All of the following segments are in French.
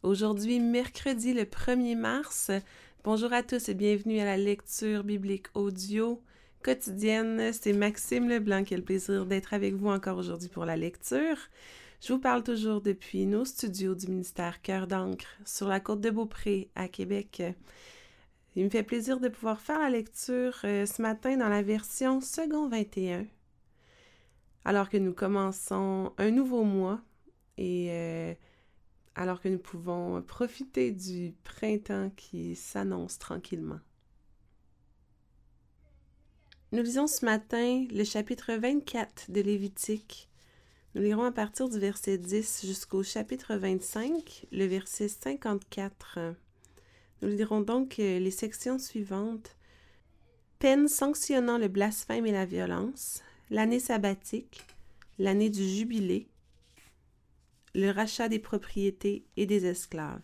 Aujourd'hui, mercredi le 1er mars. Bonjour à tous et bienvenue à la lecture biblique audio quotidienne. C'est Maxime Leblanc qui a le plaisir d'être avec vous encore aujourd'hui pour la lecture. Je vous parle toujours depuis nos studios du ministère Cœur d'encre sur la côte de Beaupré à Québec. Il me fait plaisir de pouvoir faire la lecture ce matin dans la version second 21, alors que nous commençons un nouveau mois et alors que nous pouvons profiter du printemps qui s'annonce tranquillement. Nous lisons ce matin le chapitre 24 de Lévitique. Nous lirons à partir du verset 10 jusqu'au chapitre 25, le verset 54. Nous lirons donc les sections suivantes. Peine sanctionnant le blasphème et la violence, l'année sabbatique, l'année du jubilé, le rachat des propriétés et des esclaves.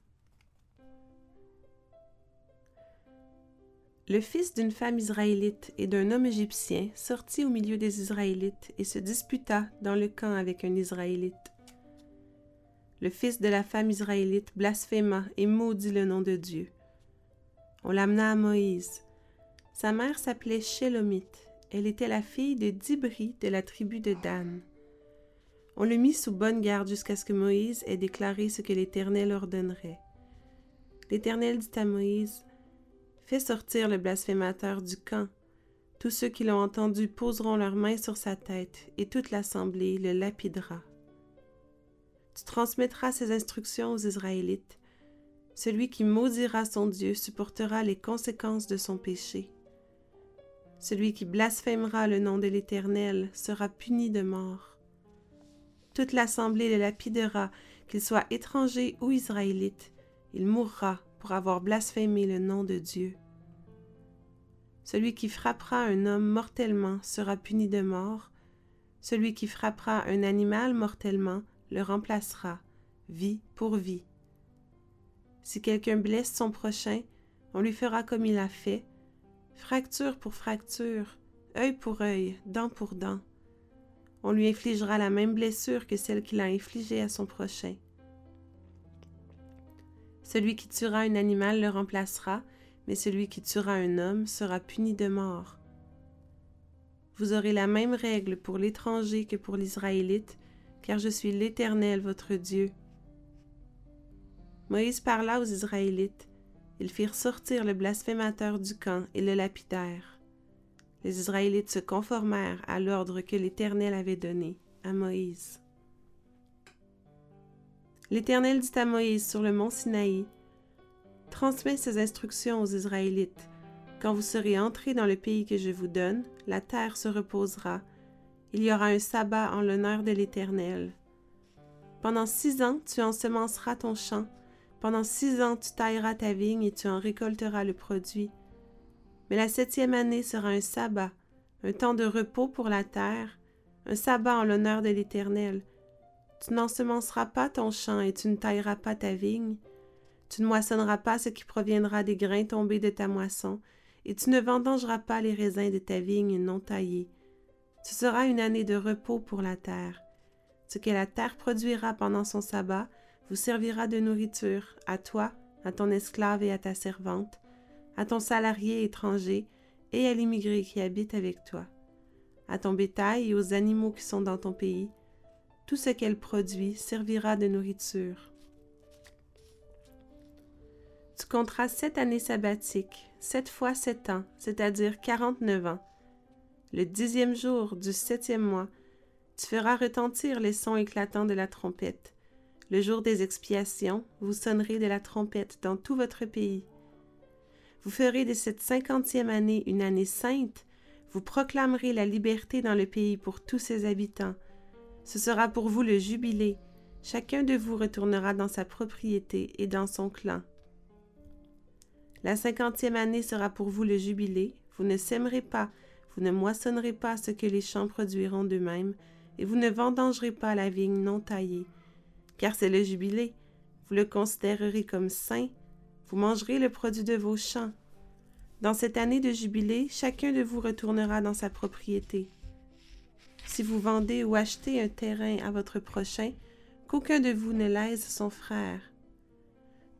Le fils d'une femme israélite et d'un homme égyptien sortit au milieu des Israélites et se disputa dans le camp avec un Israélite. Le fils de la femme israélite blasphéma et maudit le nom de Dieu. On l'amena à Moïse. Sa mère s'appelait Shélomite. Elle était la fille de Dibri de la tribu de Dan. On le mit sous bonne garde jusqu'à ce que Moïse ait déclaré ce que l'Éternel ordonnerait. L'Éternel dit à Moïse, « Fais sortir le blasphémateur du camp. Tous ceux qui l'ont entendu poseront leurs mains sur sa tête, et toute l'assemblée le lapidera. Tu transmettras ces instructions aux Israélites. Celui qui maudira son Dieu supportera les conséquences de son péché. Celui qui blasphémera le nom de l'Éternel sera puni de mort. Toute l'assemblée le lapidera, qu'il soit étranger ou israélite. Il mourra pour avoir blasphémé le nom de Dieu. Celui qui frappera un homme mortellement sera puni de mort. Celui qui frappera un animal mortellement le remplacera, vie pour vie. Si quelqu'un blesse son prochain, on lui fera comme il a fait, fracture pour fracture, œil pour œil, dent pour dent. On lui infligera la même blessure que celle qu'il a infligée à son prochain. Celui qui tuera un animal le remplacera, mais celui qui tuera un homme sera puni de mort. Vous aurez la même règle pour l'étranger que pour l'Israélite, car je suis l'Éternel votre Dieu. Moïse parla aux Israélites. Ils firent sortir le blasphémateur du camp et le lapidèrent. Les Israélites se conformèrent à l'ordre que l'Éternel avait donné à Moïse. L'Éternel dit à Moïse sur le mont Sinaï, « Transmets ces instructions aux Israélites. Quand vous serez entrés dans le pays que je vous donne, la terre se reposera. Il y aura un sabbat en l'honneur de l'Éternel. Pendant 6 ans, tu ensemenceras ton champ. Pendant 6 ans, tu tailleras ta vigne et tu en récolteras le produit. Mais la 7e année sera un sabbat, un temps de repos pour la terre, un sabbat en l'honneur de l'Éternel. Tu n'ensemenceras pas ton champ et tu ne tailleras pas ta vigne. Tu ne moissonneras pas ce qui proviendra des grains tombés de ta moisson, et tu ne vendangeras pas les raisins de ta vigne non taillée. Ce sera une année de repos pour la terre. Ce que la terre produira pendant son sabbat vous servira de nourriture, à toi, à ton esclave et à ta servante, à ton salarié étranger et à l'immigré qui habite avec toi, à ton bétail et aux animaux qui sont dans ton pays. Tout ce qu'elle produit servira de nourriture. Tu compteras 7 années sabbatiques, 7 fois 7 ans, c'est-à-dire 49 ans. Le 10e jour du 7e mois, tu feras retentir les sons éclatants de la trompette. Le jour des expiations, vous sonnerez de la trompette dans tout votre pays. Vous ferez de cette 50e année une année sainte. Vous proclamerez la liberté dans le pays pour tous ses habitants. Ce sera pour vous le jubilé. Chacun de vous retournera dans sa propriété et dans son clan. La 50e année sera pour vous le jubilé. Vous ne sèmerez pas, vous ne moissonnerez pas ce que les champs produiront d'eux-mêmes, et vous ne vendangerez pas la vigne non taillée. Car c'est le jubilé. Vous le considérerez comme saint. Vous mangerez le produit de vos champs. Dans cette année de jubilé, chacun de vous retournera dans sa propriété. Si vous vendez ou achetez un terrain à votre prochain, qu'aucun de vous ne lèse son frère.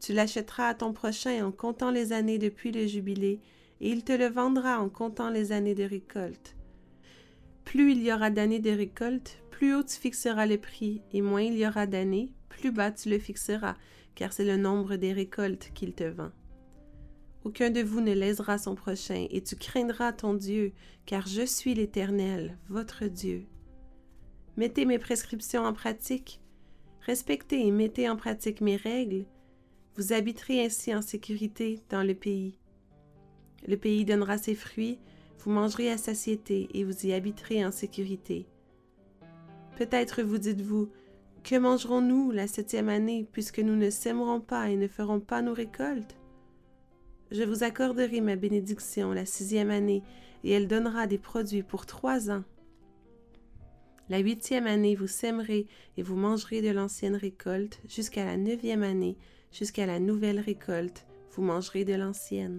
Tu l'achèteras à ton prochain en comptant les années depuis le jubilé, et il te le vendra en comptant les années de récolte. Plus il y aura d'années de récolte, plus haut tu fixeras le prix, et moins il y aura d'années, plus bas tu le fixeras, car c'est le nombre des récoltes qu'il te vend. Aucun de vous ne lésera son prochain, et tu craindras ton Dieu, car je suis l'Éternel, votre Dieu. Mettez mes prescriptions en pratique, respectez et mettez en pratique mes règles, vous habiterez ainsi en sécurité dans le pays. Le pays donnera ses fruits, vous mangerez à satiété et vous y habiterez en sécurité. Peut-être vous dites-vous, que mangerons-nous la 7e année puisque nous ne sèmerons pas et ne ferons pas nos récoltes? Je vous accorderai ma bénédiction la 6e année et elle donnera des produits pour 3 ans. La 8e année, vous sèmerez et vous mangerez de l'ancienne récolte jusqu'à la 9e année, jusqu'à la nouvelle récolte, vous mangerez de l'ancienne.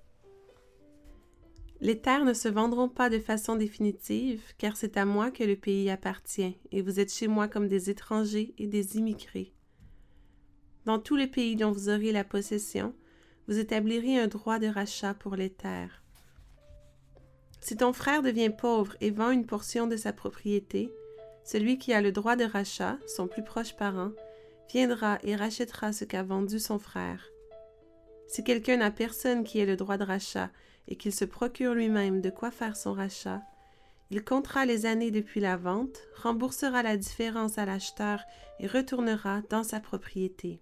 Les terres ne se vendront pas de façon définitive, car c'est à moi que le pays appartient, et vous êtes chez moi comme des étrangers et des immigrés. Dans tous les pays dont vous aurez la possession, vous établirez un droit de rachat pour les terres. Si ton frère devient pauvre et vend une portion de sa propriété, celui qui a le droit de rachat, son plus proche parent, viendra et rachètera ce qu'a vendu son frère. Si quelqu'un n'a personne qui ait le droit de rachat et qu'il se procure lui-même de quoi faire son rachat, il comptera les années depuis la vente, remboursera la différence à l'acheteur et retournera dans sa propriété.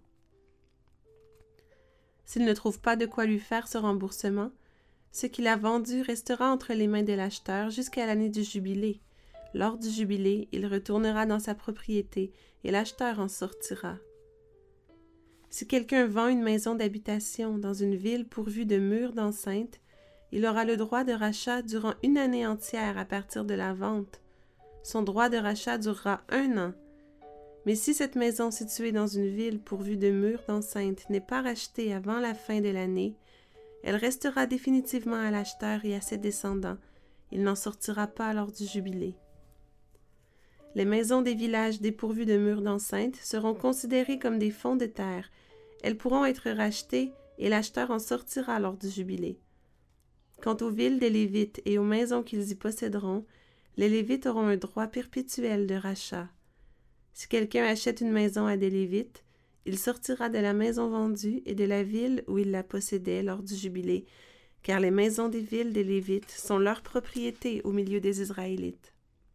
S'il ne trouve pas de quoi lui faire ce remboursement, ce qu'il a vendu restera entre les mains de l'acheteur jusqu'à l'année du jubilé. Lors du jubilé, il retournera dans sa propriété et l'acheteur en sortira. Si quelqu'un vend une maison d'habitation dans une ville pourvue de murs d'enceinte, il aura le droit de rachat durant 1 année entière à partir de la vente. Son droit de rachat durera 1 an. Mais si cette maison située dans une ville pourvue de murs d'enceinte n'est pas rachetée avant la fin de l'année, elle restera définitivement à l'acheteur et à ses descendants. Il n'en sortira pas lors du jubilé. Les maisons des villages dépourvues de murs d'enceinte seront considérées comme des fonds de terre. Elles pourront être rachetées et l'acheteur en sortira lors du jubilé. Quant aux villes des Lévites et aux maisons qu'ils y posséderont, les Lévites auront un droit perpétuel de rachat. Si quelqu'un achète une maison à des Lévites, il sortira de la maison vendue et de la ville où il la possédait lors du jubilé, car les maisons des villes des Lévites sont leur propriété au milieu des Israélites.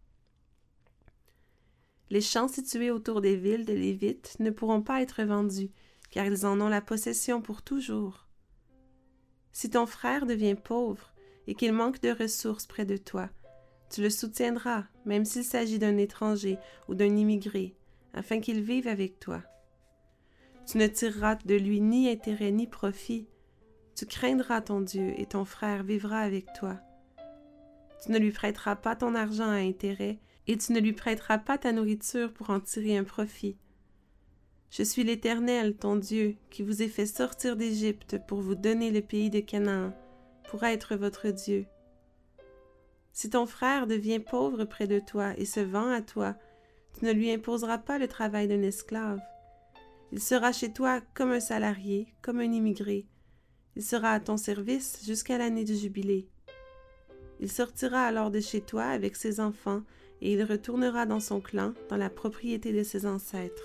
Les champs situés autour des villes des Lévites ne pourront pas être vendus, car ils en ont la possession pour toujours. Si ton frère devient pauvre et qu'il manque de ressources près de toi, tu le soutiendras, même s'il s'agit d'un étranger ou d'un immigré, afin qu'il vive avec toi. Tu ne tireras de lui ni intérêt ni profit. Tu craindras ton Dieu et ton frère vivra avec toi. Tu ne lui prêteras pas ton argent à intérêt et tu ne lui prêteras pas ta nourriture pour en tirer un profit. Je suis l'Éternel, ton Dieu, qui vous ai fait sortir d'Égypte pour vous donner le pays de Canaan, pour être votre Dieu. Si ton frère devient pauvre près de toi et se vend à toi, tu ne lui imposeras pas le travail d'un esclave. Il sera chez toi comme un salarié, comme un immigré. Il sera à ton service jusqu'à l'année du jubilé. Il sortira alors de chez toi avec ses enfants et il retournera dans son clan, dans la propriété de ses ancêtres.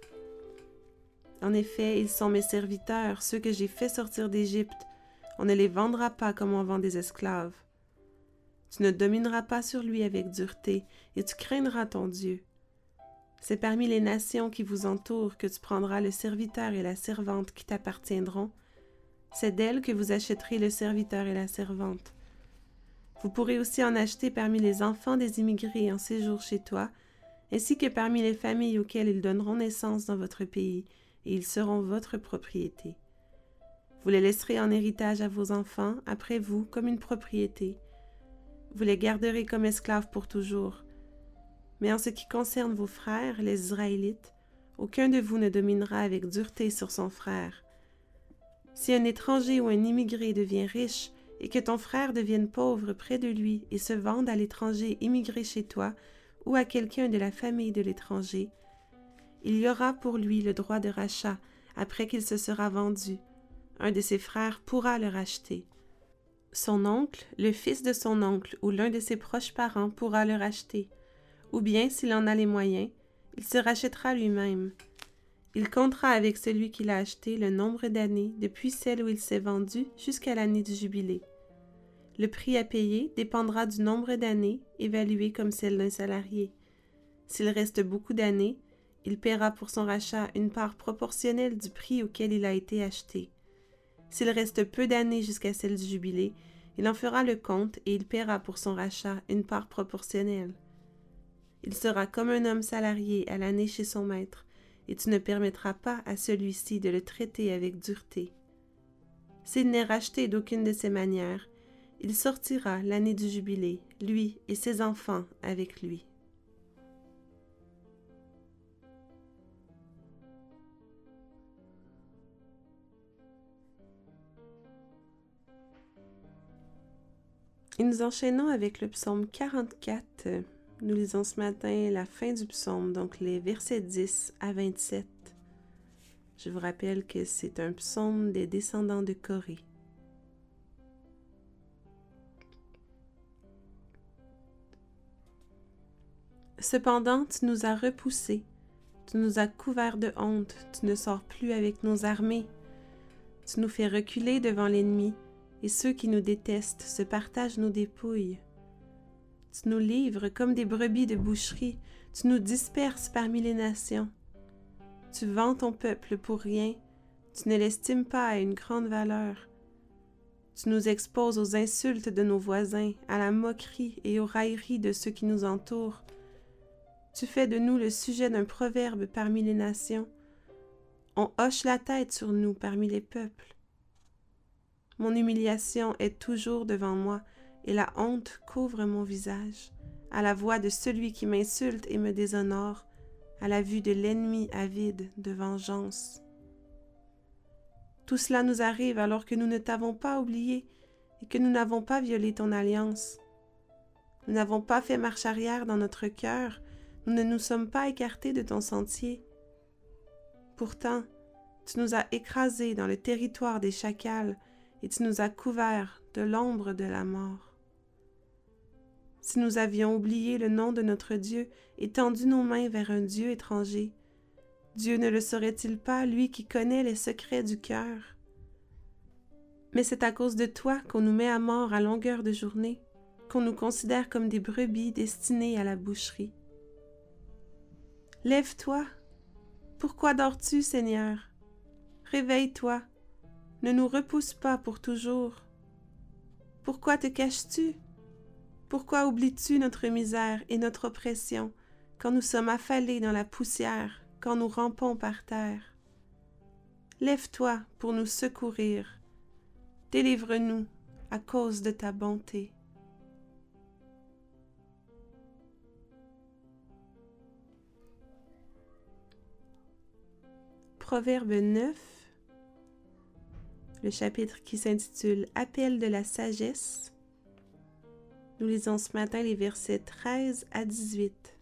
En effet, ils sont mes serviteurs, ceux que j'ai fait sortir d'Égypte. On ne les vendra pas comme on vend des esclaves. Tu ne domineras pas sur lui avec dureté, et tu craindras ton Dieu. C'est parmi les nations qui vous entourent que tu prendras le serviteur et la servante qui t'appartiendront. C'est d'elles que vous achèterez le serviteur et la servante. Vous pourrez aussi en acheter parmi les enfants des immigrés en séjour chez toi, ainsi que parmi les familles auxquelles ils donneront naissance dans votre pays, et ils seront votre propriété. Vous les laisserez en héritage à vos enfants, après vous, comme une propriété. Vous les garderez comme esclaves pour toujours. Mais en ce qui concerne vos frères, les Israélites, aucun de vous ne dominera avec dureté sur son frère. Si un étranger ou un immigré devient riche et que ton frère devienne pauvre près de lui et se vende à l'étranger immigré chez toi ou à quelqu'un de la famille de l'étranger, il y aura pour lui le droit de rachat après qu'il se sera vendu. Un de ses frères pourra le racheter. Son oncle, le fils de son oncle ou l'un de ses proches parents pourra le racheter. Ou bien, s'il en a les moyens, il se rachètera lui-même. Il comptera avec celui qui l'a acheté le nombre d'années depuis celle où il s'est vendu jusqu'à l'année du jubilé. Le prix à payer dépendra du nombre d'années, évalué comme celle d'un salarié. S'il reste beaucoup d'années, il paiera pour son rachat une part proportionnelle du prix auquel il a été acheté. S'il reste peu d'années jusqu'à celle du jubilé, il en fera le compte et il paiera pour son rachat une part proportionnelle. Il sera comme un homme salarié à l'année chez son maître, et tu ne permettras pas à celui-ci de le traiter avec dureté. S'il n'est racheté d'aucune de ces manières, il sortira l'année du jubilé, lui et ses enfants avec lui. Et nous enchaînons avec le psaume 44. Nous lisons ce matin la fin du psaume, donc les versets 10 à 27. Je vous rappelle que c'est un psaume des descendants de Corée. Cependant, tu nous as repoussés, tu nous as couverts de honte, tu ne sors plus avec nos armées. Tu nous fais reculer devant l'ennemi, et ceux qui nous détestent se partagent nos dépouilles. Tu nous livres comme des brebis de boucherie, tu nous disperses parmi les nations. Tu vends ton peuple pour rien, tu ne l'estimes pas à une grande valeur. Tu nous exposes aux insultes de nos voisins, à la moquerie et aux railleries de ceux qui nous entourent. Tu fais de nous le sujet d'un proverbe parmi les nations. On hoche la tête sur nous parmi les peuples. Mon humiliation est toujours devant moi, et la honte couvre mon visage, à la voix de celui qui m'insulte et me déshonore, à la vue de l'ennemi avide de vengeance. Tout cela nous arrive alors que nous ne t'avons pas oublié et que nous n'avons pas violé ton alliance. Nous n'avons pas fait marche arrière dans notre cœur, nous ne nous sommes pas écartés de ton sentier. Pourtant, tu nous as écrasés dans le territoire des chacals, et tu nous as couverts de l'ombre de la mort. Si nous avions oublié le nom de notre Dieu et tendu nos mains vers un Dieu étranger, Dieu ne le saurait-il pas, lui qui connaît les secrets du cœur? Mais c'est à cause de toi qu'on nous met à mort à longueur de journée, qu'on nous considère comme des brebis destinées à la boucherie. Lève-toi! Pourquoi dors-tu, Seigneur? Réveille-toi! Ne nous repousse pas pour toujours. Pourquoi te caches-tu? Pourquoi oublies-tu notre misère et notre oppression quand nous sommes affalés dans la poussière, quand nous rampons par terre? Lève-toi pour nous secourir. Délivre-nous à cause de ta bonté. Proverbe 9, le chapitre qui s'intitule « Appel de la sagesse ». Nous lisons ce matin les versets 13 à 18.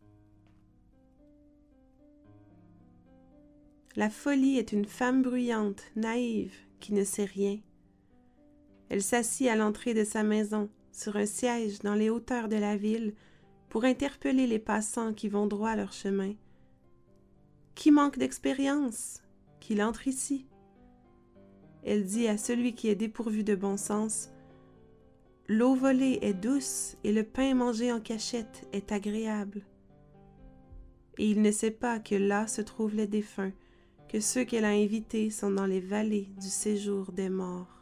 La folie est une femme bruyante, naïve, qui ne sait rien. Elle s'assit à l'entrée de sa maison, sur un siège dans les hauteurs de la ville, pour interpeller les passants qui vont droit leur chemin. Qui manque d'expérience? Qu'il entre ici. Elle dit à celui qui est dépourvu de bon sens, « L'eau volée est douce et le pain mangé en cachette est agréable. » Et il ne sait pas que là se trouvent les défunts, que ceux qu'elle a invités sont dans les vallées du séjour des morts.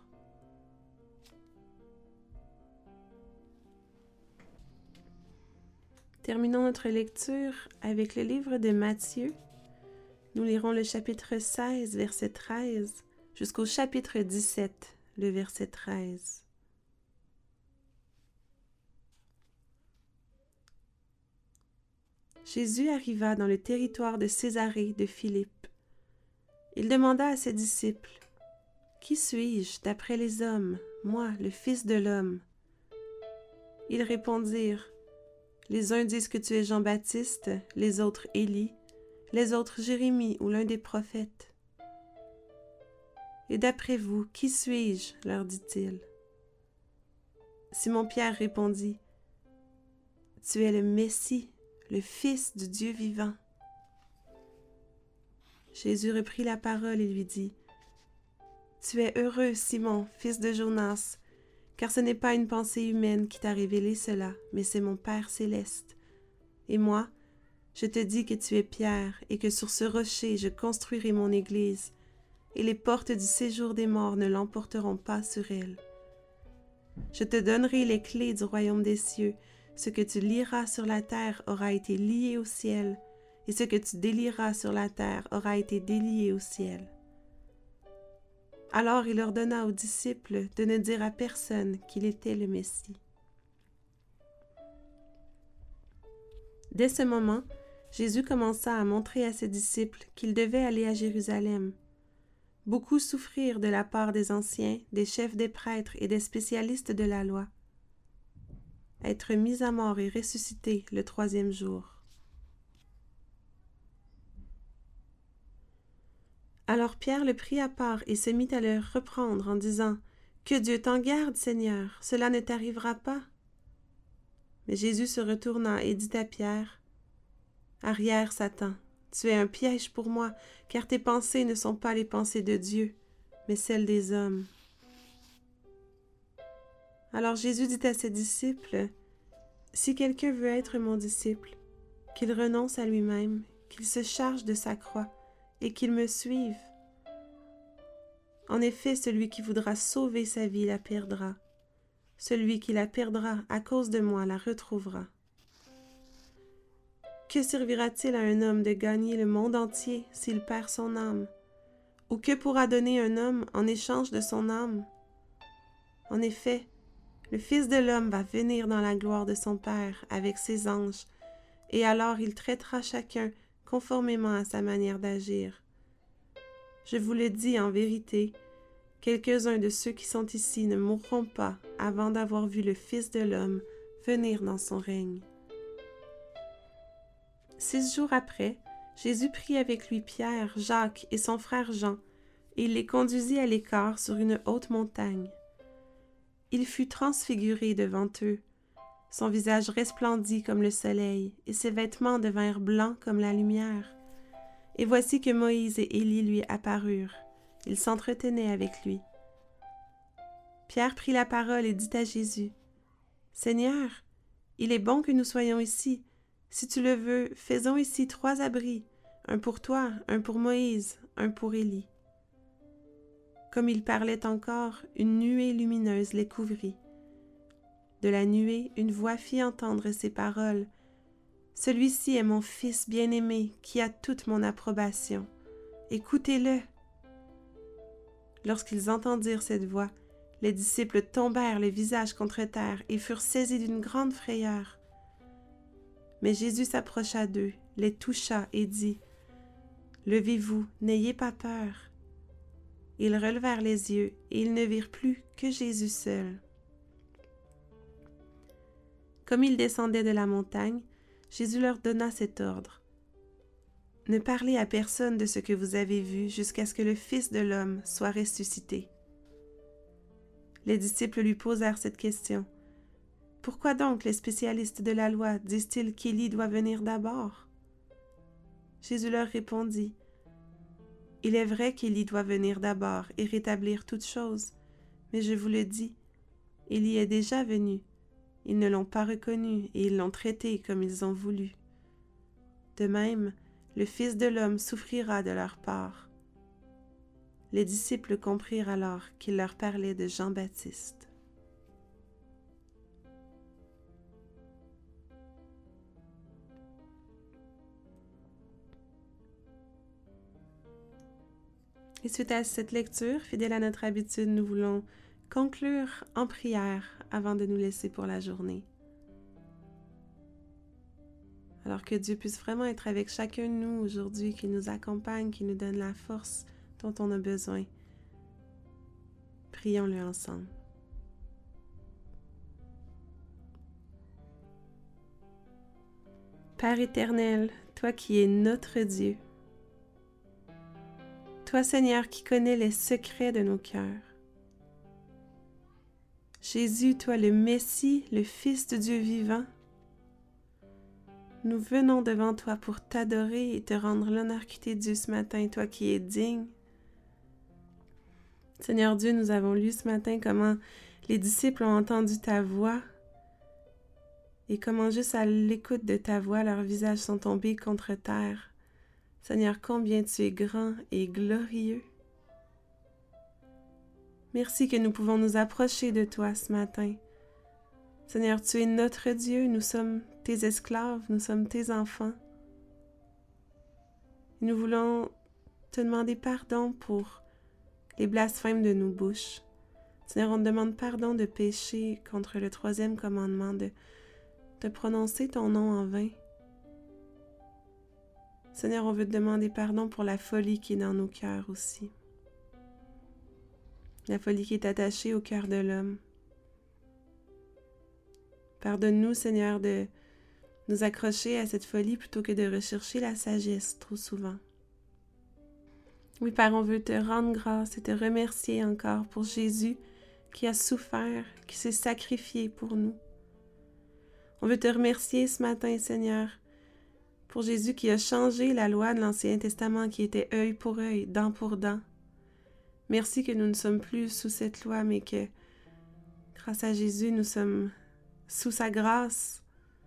Terminons notre lecture avec le livre de Matthieu. Nous lirons le chapitre 16, verset 13, jusqu'au chapitre 17, le verset 13. Jésus arriva dans le territoire de Césarée de Philippe. Il demanda à ses disciples, « Qui suis-je d'après les hommes, moi, le Fils de l'homme ?» Ils répondirent, « Les uns disent que tu es Jean-Baptiste, les autres Élie, les autres Jérémie ou l'un des prophètes. » Et d'après vous, qui suis-je? Leur dit-il. Simon-Pierre répondit, Tu es le Messie, le Fils du Dieu vivant. Jésus reprit la parole et lui dit, Tu es heureux, Simon, fils de Jonas, car ce n'est pas une pensée humaine qui t'a révélé cela, mais c'est mon Père céleste. Et moi, je te dis que tu es Pierre, et que sur ce rocher je construirai mon Église, et les portes du séjour des morts ne l'emporteront pas sur elle. Je te donnerai les clés du royaume des cieux. Ce que tu lieras sur la terre aura été lié au ciel, et ce que tu délieras sur la terre aura été délié au ciel. Alors il ordonna aux disciples de ne dire à personne qu'il était le Messie. Dès ce moment, Jésus commença à montrer à ses disciples qu'ils devaient aller à Jérusalem. Beaucoup souffrirent de la part des anciens, des chefs des prêtres et des spécialistes de la loi. Être mis à mort et ressuscité le 3e jour. Alors Pierre le prit à part et se mit à le reprendre en disant, « Que Dieu t'en garde, Seigneur, cela ne t'arrivera pas. » Mais Jésus se retourna et dit à Pierre, « Arrière, Satan, tu es un piège pour moi, car tes pensées ne sont pas les pensées de Dieu, mais celles des hommes. » Alors Jésus dit à ses disciples, « Si quelqu'un veut être mon disciple, qu'il renonce à lui-même, qu'il se charge de sa croix et qu'il me suive. En effet, celui qui voudra sauver sa vie la perdra. Celui qui la perdra à cause de moi la retrouvera. Que servira-t-il à un homme de gagner le monde entier s'il perd son âme? Ou que pourra donner un homme en échange de son âme? En effet, le Fils de l'homme va venir dans la gloire de son Père avec ses anges, et alors il traitera chacun conformément à sa manière d'agir. Je vous le dis en vérité, quelques-uns de ceux qui sont ici ne mourront pas avant d'avoir vu le Fils de l'homme venir dans son règne. » 6 jours après, Jésus prit avec lui Pierre, Jacques et son frère Jean, et il les conduisit à l'écart sur une haute montagne. Il fut transfiguré devant eux. Son visage resplendit comme le soleil, et ses vêtements devinrent blancs comme la lumière. Et voici que Moïse et Élie lui apparurent. Ils s'entretenaient avec lui. Pierre prit la parole et dit à Jésus, « Seigneur, il est bon que nous soyons ici. Si tu le veux, faisons ici 3 abris, un pour toi, un pour Moïse, un pour Élie. » Comme il parlait encore, une nuée lumineuse les couvrit. De la nuée, une voix fit entendre ces paroles. « Celui-ci est mon Fils bien-aimé, qui a toute mon approbation. Écoutez-le. » Lorsqu'ils entendirent cette voix, les disciples tombèrent le visage contre terre et furent saisis d'une grande frayeur. Mais Jésus s'approcha d'eux, les toucha et dit, « Levez-vous, n'ayez pas peur. » Ils relevèrent les yeux et ils ne virent plus que Jésus seul. Comme ils descendaient de la montagne, Jésus leur donna cet ordre. « Ne parlez à personne de ce que vous avez vu jusqu'à ce que le Fils de l'homme soit ressuscité. » Les disciples lui posèrent cette question. « Pourquoi donc les spécialistes de la loi disent-ils qu'Élie doit venir d'abord? » Jésus leur répondit, « Il est vrai qu'Élie doit venir d'abord et rétablir toutes choses, mais je vous le dis, Élie est déjà venu. Ils ne l'ont pas reconnu et ils l'ont traité comme ils ont voulu. De même, le Fils de l'homme souffrira de leur part. » Les disciples comprirent alors qu'il leur parlait de Jean-Baptiste. Et suite à cette lecture, fidèle à notre habitude, nous voulons conclure en prière avant de nous laisser pour la journée. Alors que Dieu puisse vraiment être avec chacun de nous aujourd'hui, qu'il nous accompagne, qu'il nous donne la force dont on a besoin. Prions-le ensemble. Père éternel, toi qui es notre Dieu, Toi, Seigneur, qui connais les secrets de nos cœurs. Jésus, toi le Messie, le Fils de Dieu vivant, nous venons devant toi pour t'adorer et te rendre l'honneur qui t'est dû ce matin, toi qui es digne. Seigneur Dieu, nous avons lu ce matin comment les disciples ont entendu ta voix et comment juste à l'écoute de ta voix, leurs visages sont tombés contre terre. Seigneur, combien tu es grand et glorieux. Merci que nous pouvons nous approcher de toi ce matin. Seigneur, tu es notre Dieu, nous sommes tes esclaves, nous sommes tes enfants. Nous voulons te demander pardon pour les blasphèmes de nos bouches. Seigneur, on te demande pardon de pécher contre le 3e commandement, de prononcer ton nom en vain. Seigneur, on veut te demander pardon pour la folie qui est dans nos cœurs aussi. La folie qui est attachée au cœur de l'homme. Pardonne-nous, Seigneur, de nous accrocher à cette folie plutôt que de rechercher la sagesse trop souvent. Oui, Père, on veut te rendre grâce et te remercier encore pour Jésus qui a souffert, qui s'est sacrifié pour nous. On veut te remercier ce matin, Seigneur, pour Jésus qui a changé la loi de l'Ancien Testament qui était œil pour œil, dent pour dent. Merci que nous ne sommes plus sous cette loi, mais que grâce à Jésus, nous sommes sous sa grâce,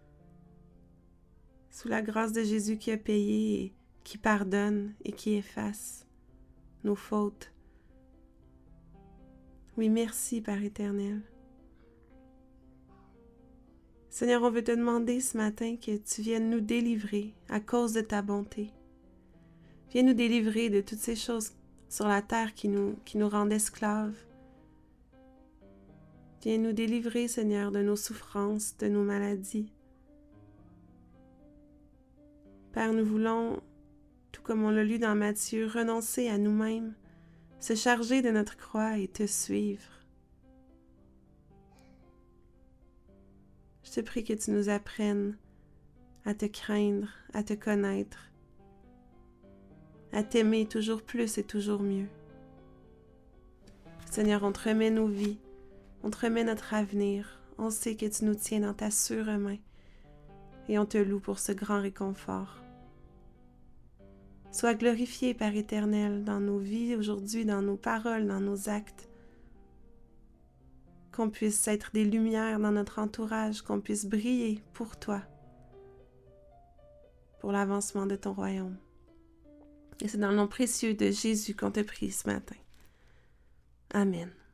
sous la grâce de Jésus qui a payé, et qui pardonne et qui efface nos fautes. Oui, merci, Père éternel. Seigneur, on veut te demander ce matin que tu viennes nous délivrer à cause de ta bonté. Viens nous délivrer de toutes ces choses sur la terre qui nous rendent esclaves. Viens nous délivrer, Seigneur, de nos souffrances, de nos maladies. Père, nous voulons, tout comme on l'a lu dans Matthieu, renoncer à nous-mêmes, se charger de notre croix et te suivre. Je te prie que tu nous apprennes à te craindre, à te connaître, à t'aimer toujours plus et toujours mieux. Seigneur, on te remet nos vies, on te remet notre avenir. On sait que tu nous tiens dans ta sûre main et on te loue pour ce grand réconfort. Sois glorifié, Père éternel, dans nos vies aujourd'hui, dans nos paroles, dans nos actes. Qu'on puisse être des lumières dans notre entourage, qu'on puisse briller pour toi, pour l'avancement de ton royaume. Et c'est dans le nom précieux de Jésus qu'on te prie ce matin. Amen.